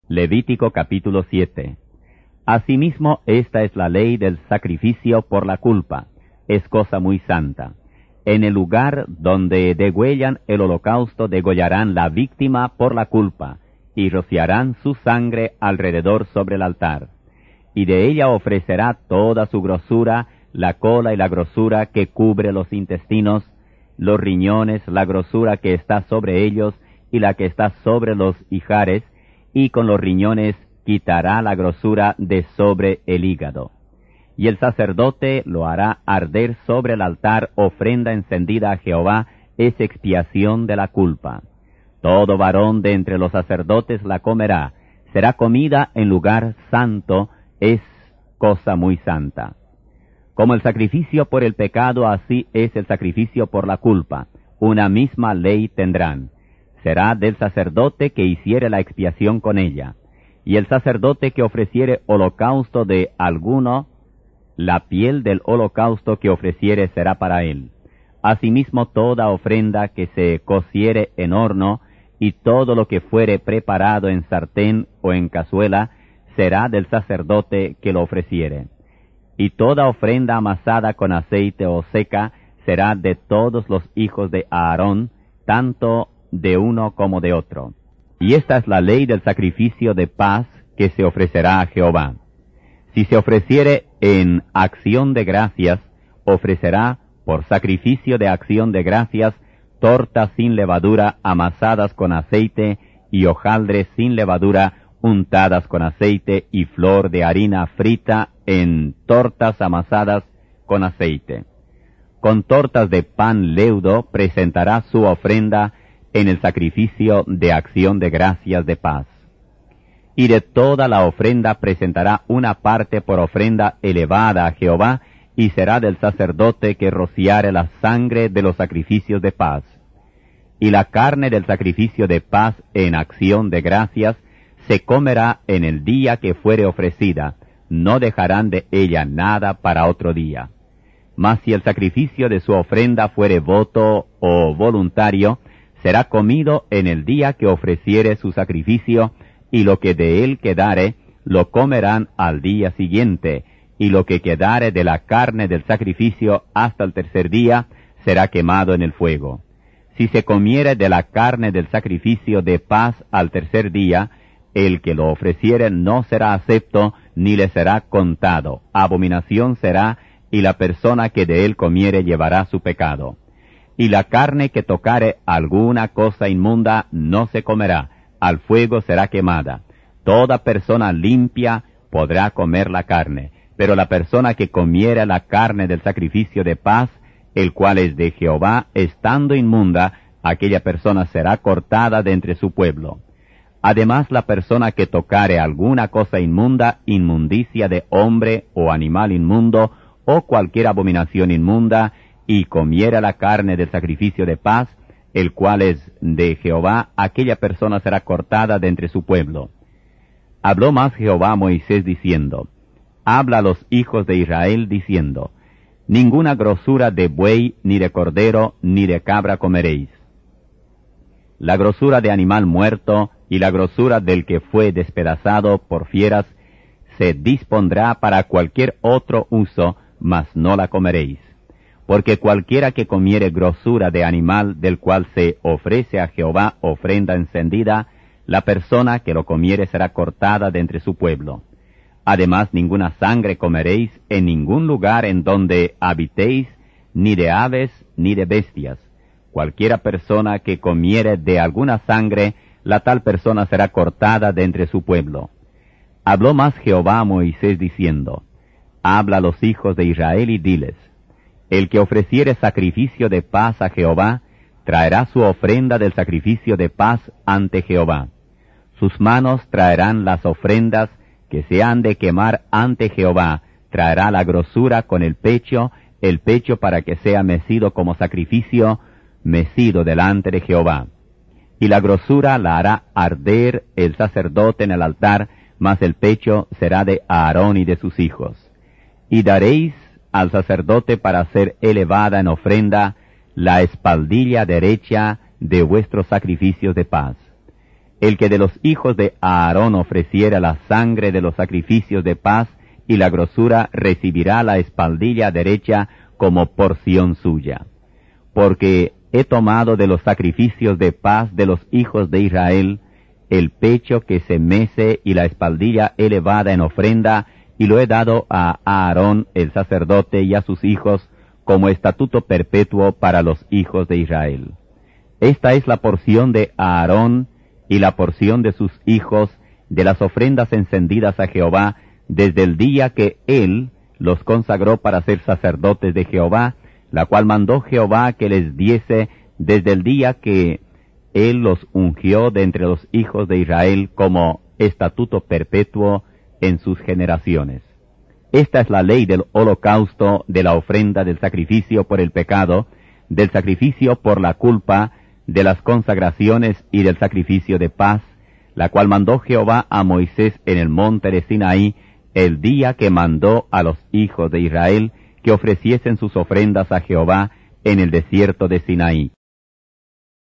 Levítico capítulo 7. Asimismo, esta es la ley del sacrificio por la culpa. Es cosa muy santa. En el lugar donde degüellan el holocausto degollarán la víctima por la culpa, y rociarán su sangre alrededor sobre el altar. Y de ella ofrecerá toda su grosura, la cola y la grosura que cubre los intestinos, los riñones, la grosura que está sobre ellos y la que está sobre los ijares, y con los riñones quitará la grosura de sobre el hígado. Y el sacerdote lo hará arder sobre el altar ofrenda encendida a Jehová, es expiación de la culpa. Todo varón de entre los sacerdotes la comerá, será comida en lugar santo, es cosa muy santa. Como el sacrificio por el pecado, así es el sacrificio por la culpa. Una misma ley tendrán. Será del sacerdote que hiciere la expiación con ella. Y el sacerdote que ofreciere holocausto de alguno, la piel del holocausto que ofreciere será para él. Asimismo toda ofrenda que se cociere en horno, y todo lo que fuere preparado en sartén o en cazuela, será del sacerdote que lo ofreciere. Y toda ofrenda amasada con aceite o seca será de todos los hijos de Aarón, tanto de uno como de otro. Y esta es la ley del sacrificio de paz que se ofrecerá a Jehová. Si se ofreciere en acción de gracias, ofrecerá por sacrificio de acción de gracias tortas sin levadura amasadas con aceite y hojaldres sin levadura untadas con aceite y flor de harina frita en tortas amasadas con aceite. Con tortas de pan leudo presentará su ofrenda en el sacrificio de acción de gracias de paz. Y de toda la ofrenda presentará una parte por ofrenda elevada a Jehová, y será del sacerdote que rociare la sangre de los sacrificios de paz. Y la carne del sacrificio de paz en acción de gracias se comerá en el día que fuere ofrecida, no dejarán de ella nada para otro día. Mas si el sacrificio de su ofrenda fuere voto o voluntario, será comido en el día que ofreciere su sacrificio, y lo que de él quedare, lo comerán al día siguiente, y lo que quedare de la carne del sacrificio hasta el tercer día, será quemado en el fuego. Si se comiere de la carne del sacrificio de paz al tercer día, el que lo ofreciere no será acepto, ni le será contado. Abominación será, y la persona que de él comiere llevará su pecado. Y la carne que tocare alguna cosa inmunda no se comerá, al fuego será quemada. Toda persona limpia podrá comer la carne, pero la persona que comiere la carne del sacrificio de paz, el cual es de Jehová, estando inmunda, aquella persona será cortada de entre su pueblo. Además, la persona que tocare alguna cosa inmunda, inmundicia de hombre o animal inmundo, o cualquier abominación inmunda, y comiera la carne del sacrificio de paz, el cual es de Jehová, aquella persona será cortada de entre su pueblo. Habló más Jehová a Moisés diciendo, habla a los hijos de Israel diciendo, ninguna grosura de buey, ni de cordero, ni de cabra comeréis. La grosura de animal muerto, y la grosura del que fue despedazado por fieras, se dispondrá para cualquier otro uso, mas no la comeréis. Porque cualquiera que comiere grosura de animal del cual se ofrece a Jehová ofrenda encendida, la persona que lo comiere será cortada de entre su pueblo. Además, ninguna sangre comeréis en ningún lugar en donde habitéis, ni de aves, ni de bestias. Cualquiera persona que comiere de alguna sangre, la tal persona será cortada de entre su pueblo. Habló más Jehová a Moisés diciendo, habla a los hijos de Israel y diles, el que ofreciere sacrificio de paz a Jehová, traerá su ofrenda del sacrificio de paz ante Jehová. Sus manos traerán las ofrendas que se han de quemar ante Jehová, traerá la grosura con el pecho para que sea mecido como sacrificio, mecido delante de Jehová. Y la grosura la hará arder el sacerdote en el altar, mas el pecho será de Aarón y de sus hijos. Y daréis al sacerdote para ser elevada en ofrenda la espaldilla derecha de vuestros sacrificios de paz. el que de los hijos de Aarón ofreciera la sangre de los sacrificios de paz y la grosura recibirá la espaldilla derecha como porción suya. Porque he tomado de los sacrificios de paz de los hijos de Israel el pecho que se mece y la espaldilla elevada en ofrenda, y lo he dado a Aarón el sacerdote y a sus hijos como estatuto perpetuo para los hijos de Israel. Esta es la porción de Aarón y la porción de sus hijos de las ofrendas encendidas a Jehová desde el día que él los consagró para ser sacerdotes de Jehová, la cual mandó Jehová que les diese desde el día que él los ungió de entre los hijos de Israel como estatuto perpetuo en sus generaciones. Esta es la ley del holocausto, de la ofrenda, del sacrificio por el pecado, del sacrificio por la culpa, de las consagraciones y del sacrificio de paz, la cual mandó Jehová a Moisés en el monte de Sinaí, el día que mandó a los hijos de Israel que ofreciesen sus ofrendas a Jehová en el desierto de Sinaí.